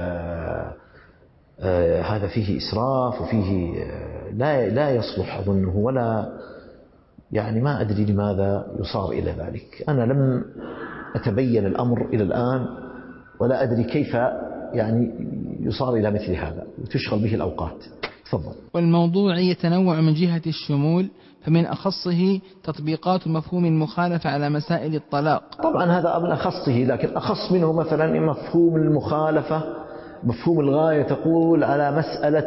A: هذا فيه إسراف وفيه لا يصلح أظنه، ولا يعني ما أدري لماذا يصار إلى ذلك. أنا لم أتبين الأمر إلى الآن، ولا أدري كيف يعني يصار إلى مثل هذا وتشغل به الأوقات. تفضل.
B: والموضوع يتنوع من جهة الشمول، فمن أخصه تطبيقات مفهوم المخالفة على مسائل الطلاق.
A: طبعا هذا من أخصه، لكن أخص منه مثلا مفهوم المخالفة، مفهوم الغاية، تقول على مسألة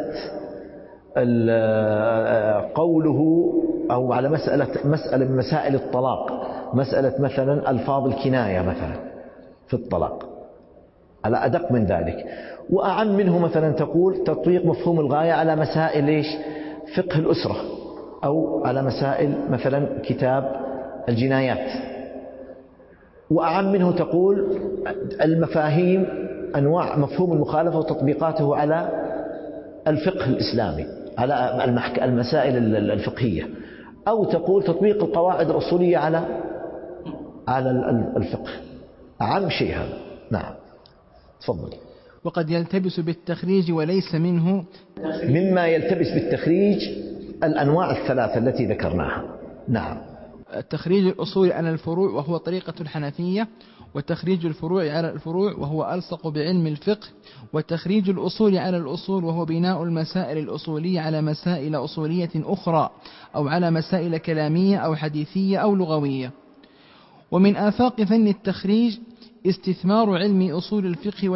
A: قوله، أو على مسألة من مسائل الطلاق، مسألة مثلا ألفاظ الكناية مثلا في الطلاق، على أدق من ذلك. وأعم منه مثلا تقول تطبيق مفهوم الغاية على مسائل فقه الأسرة، أو على مسائل مثلا كتاب الجنايات. وأعم منه تقول المفاهيم، أنواع مفهوم المخالفة وتطبيقاته على الفقه الإسلامي، على المسائل الفقهية. أو تقول تطبيق القواعد الأصولية على الفقه. أعم شيء هذا. نعم تفضل.
B: وقد يلتبس بالتخريج وليس منه.
A: مما يلتبس بالتخريج الأنواع الثلاثة التي ذكرناها. نعم.
B: التخريج الأصولي على الفروع وهو طريقة الحنفية، وتخريج الفروع على الفروع وهو ألصق بعلم الفقه، وتخريج الأصول على الأصول وهو بناء المسائل الأصولية على مسائل أصولية أخرى، أو على مسائل كلامية أو حديثية أو لغوية. ومن آفاق فن التخريج استثمار علم أصول الفقه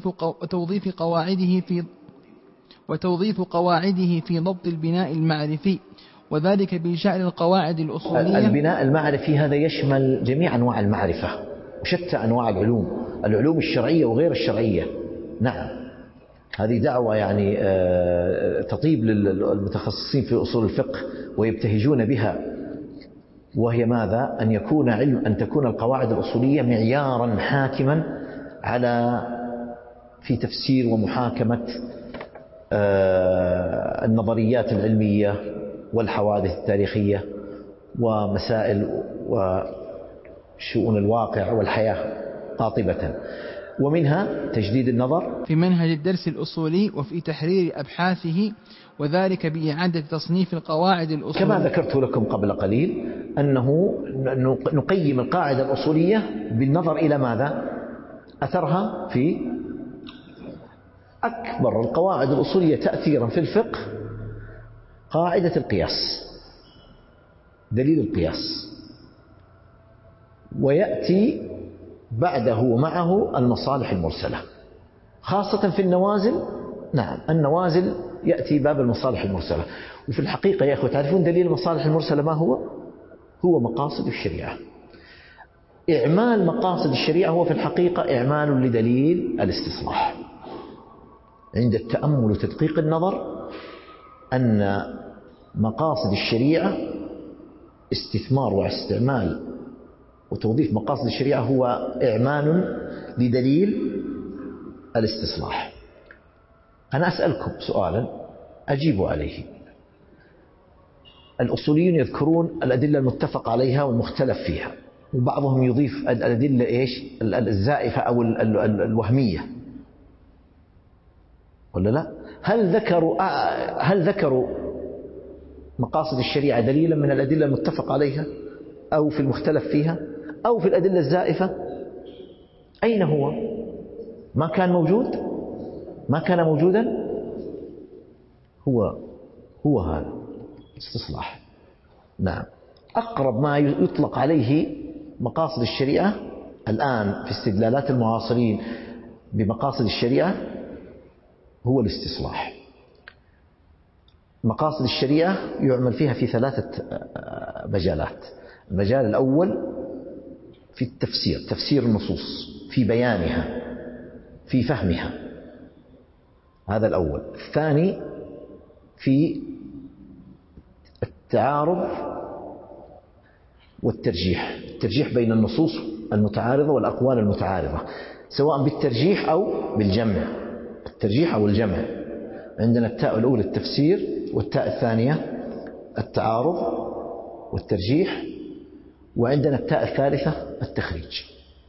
B: وتوظيف قواعده في ضبط البناء المعرفي، وذلك بجعل القواعد الأصولية.
A: البناء المعرفي هذا يشمل جميع أنواع المعرفة وشتى أنواع العلوم الشرعية وغير الشرعية. نعم، هذه دعوة يعني تطيب للمتخصصين في أصول الفقه ويبتهجون بها، وهي ماذا؟ أن تكون القواعد الأصولية معيارا حاكما في تفسير ومحاكمة النظريات العلمية والحوادث التاريخية ومسائل وشؤون الواقع والحياة قاطبة. ومنها تجديد النظر
B: في منهج الدرس الأصولي وفي تحرير أبحاثه، وذلك بإعادة تصنيف القواعد الأصولية.
A: كما ذكرت لكم قبل قليل أنه نقيم القاعدة الأصولية بالنظر إلى ماذا؟ أثرها في أكبر القواعد الأصولية تأثيرا في الفقه قاعدة القياس، دليل القياس، ويأتي بعده ومعه المصالح المرسلة، خاصة في النوازل. نعم، النوازل يأتي باب المصالح المرسلة. وفي الحقيقة يا أخوة تعرفون دليل المصالح المرسلة ما هو؟ هو مقاصد الشريعة. إعمال مقاصد الشريعة هو في الحقيقة إعمال لدليل الاستصلاح. عند التأمل وتدقيق النظر أن مقاصد الشريعة استثمار واستعمال وتوظيف مقاصد الشريعة هو إعمال لدليل الاستصلاح. أنا أسألكم سؤالا أجيبوا عليه. الأصوليون يذكرون الأدلة المتفق عليها والمختلف فيها، وبعضهم يضيف الأدلة إيش؟ الزائفة أو الوهمية، ولا لا؟ هل ذكروا مقاصد الشريعة دليلا من الأدلة المتفق عليها أو في المختلف فيها أو في الأدلة الزائفة؟ أين هو؟ ما كان موجود؟ ما كان موجودا؟ هو هذا استصلاح. نعم. أقرب ما يطلق عليه مقاصد الشريعة الآن في استدلالات المعاصرين بمقاصد الشريعة هو الاستصلاح. مقاصد الشريعة يعمل فيها في 3 مجالات. المجال الأول في التفسير، تفسير النصوص، في بيانها، في فهمها، هذا الأول. الثاني في التعارض والترجيح، الترجيح بين النصوص المتعارضة والأقوال المتعارضة، سواء بالترجيح أو بالجمع، الترجيح أو الجمع. عندنا التاء الأولى التفسير، والتاء الثانية التعارض والترجيح، وعندنا التاء الثالثة التخريج،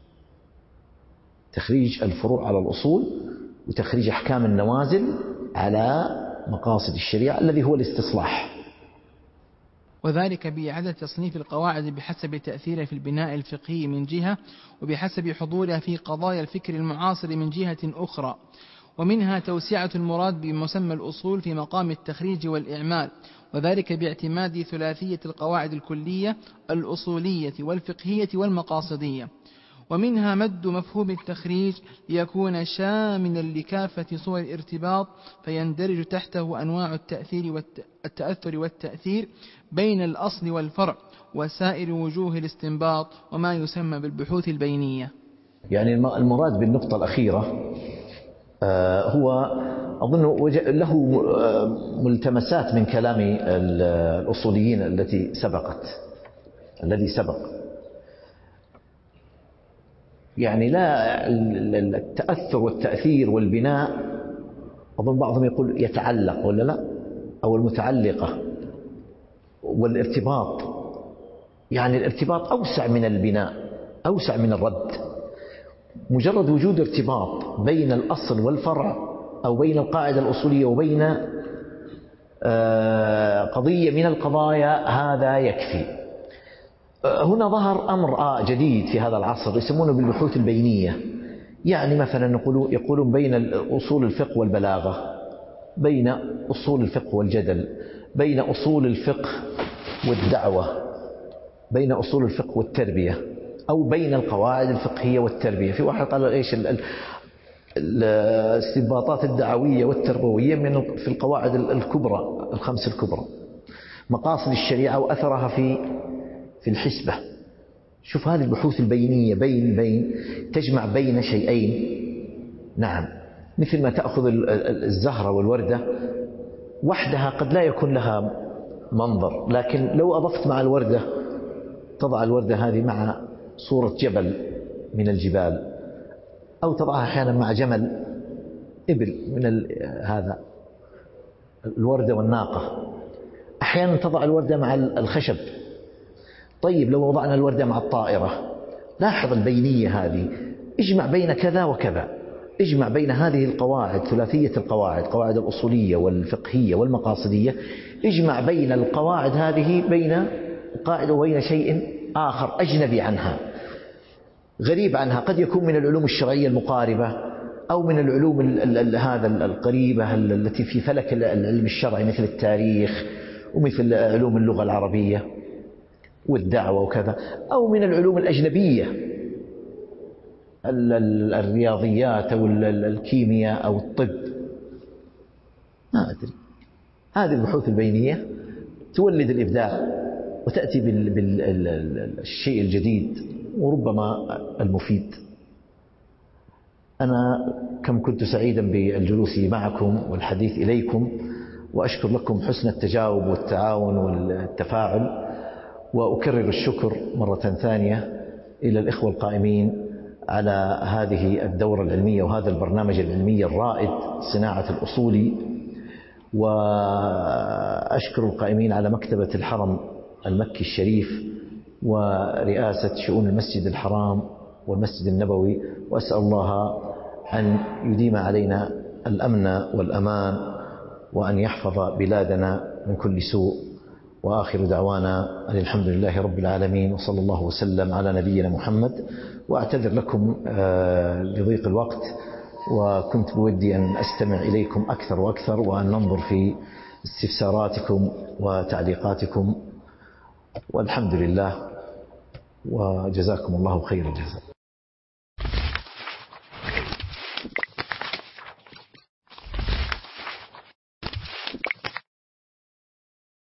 A: تخريج الفروع على الأصول وتخريج أحكام النوازل على مقاصد الشريعة الذي هو الاستصلاح.
B: وذلك بإعادة تصنيف القواعد بحسب تأثيرها في البناء الفقهي من جهة، وبحسب حضورها في قضايا الفكر المعاصر من جهة أخرى. ومنها توسعة المراد بمسمى الأصول في مقام التخريج والإعمال، وذلك باعتماد ثلاثية القواعد الكلية الأصولية والفقهية والمقاصدية. ومنها مد مفهوم التخريج ليكون شاملا لكافة صور الارتباط، فيندرج تحته أنواع التأثر والتأثير بين الأصل والفرع وسائر وجوه الاستنباط وما يسمى بالبحوث البينية.
A: يعني المراد بالنقطة الأخيرة هو أظن له ملتمسات من كلام الأصوليين الذي سبق. يعني لا التأثر والتأثير والبناء، أظن بعضهم يقول يتعلق ولا لا، أو المتعلقة، والارتباط. يعني الارتباط أوسع من البناء، أوسع من الرد. مجرد وجود ارتباط بين الأصل والفرع، أو بين القاعدة الأصولية وبين قضية من القضايا، هذا يكفي. هنا ظهر أمر جديد في هذا العصر يسمونه بالبحوث البينية. يعني مثلا يقولون بين أصول الفقه والبلاغة، بين أصول الفقه والجدل، بين أصول الفقه والدعوة، بين أصول الفقه والتربية، أو بين القواعد الفقهية والتربية. في واحد قال إيش الاستنباطات الدعوية والتربوية في القواعد الكبرى، الخمس الكبرى. مقاصد الشريعة وأثرها في الحسبة. شوف هذه البحوث البينية، بين تجمع بين شيئين. نعم، مثل ما تأخذ الزهرة والوردة وحدها قد لا يكون لها منظر، لكن لو أضفت مع الوردة، تضع الوردة هذه مع صورة جبل من الجبال، أو تضعها أحيانا مع جمل إبل من هذا الوردة والناقة، أحيانا تضع الوردة مع الخشب. طيب لو وضعنا الوردة مع الطائرة، لاحظ البينية هذه، اجمع بين كذا وكذا، اجمع بين هذه القواعد، ثلاثية القواعد، قواعد الأصولية والفقهية والمقاصدية، اجمع بين القواعد هذه بين القاعدة وبين شيء آخر أجنبي عنها، غريب عنها، قد يكون من العلوم الشرعية المقاربة، أو من العلوم هذا القريبة التي في فلك العلم الشرعي، مثل التاريخ ومثل علوم اللغة العربية والدعوة وكذا، أو من العلوم الأجنبية، الرياضيات أو الكيمياء أو الطب، ما أدري. هذه البحوث البينية تولد الإبداع وتأتي بالشيء الجديد وربما المفيد. أنا كم كنت سعيدا بالجلوس معكم والحديث إليكم، وأشكر لكم حسن التجاوب والتعاون والتفاعل، وأكرر الشكر مرة ثانية إلى الإخوة القائمين على هذه الدورة العلمية وهذا البرنامج العلمي الرائد صناعة الأصول، وأشكر القائمين على مكتبة الحرم المكي الشريف ورئاسة شؤون المسجد الحرام والمسجد النبوي، وأسأل الله أن يديم علينا الأمن والأمان وأن يحفظ بلادنا من كل سوء. وآخر دعوانا أن الحمد لله رب العالمين، وصلى الله وسلم على نبينا محمد. وأعتذر لكم لضيق الوقت، وكنت بودي أن أستمع إليكم أكثر وأكثر وأن ننظر في استفساراتكم وتعليقاتكم، والحمد لله وجزاكم الله خير الجزاء.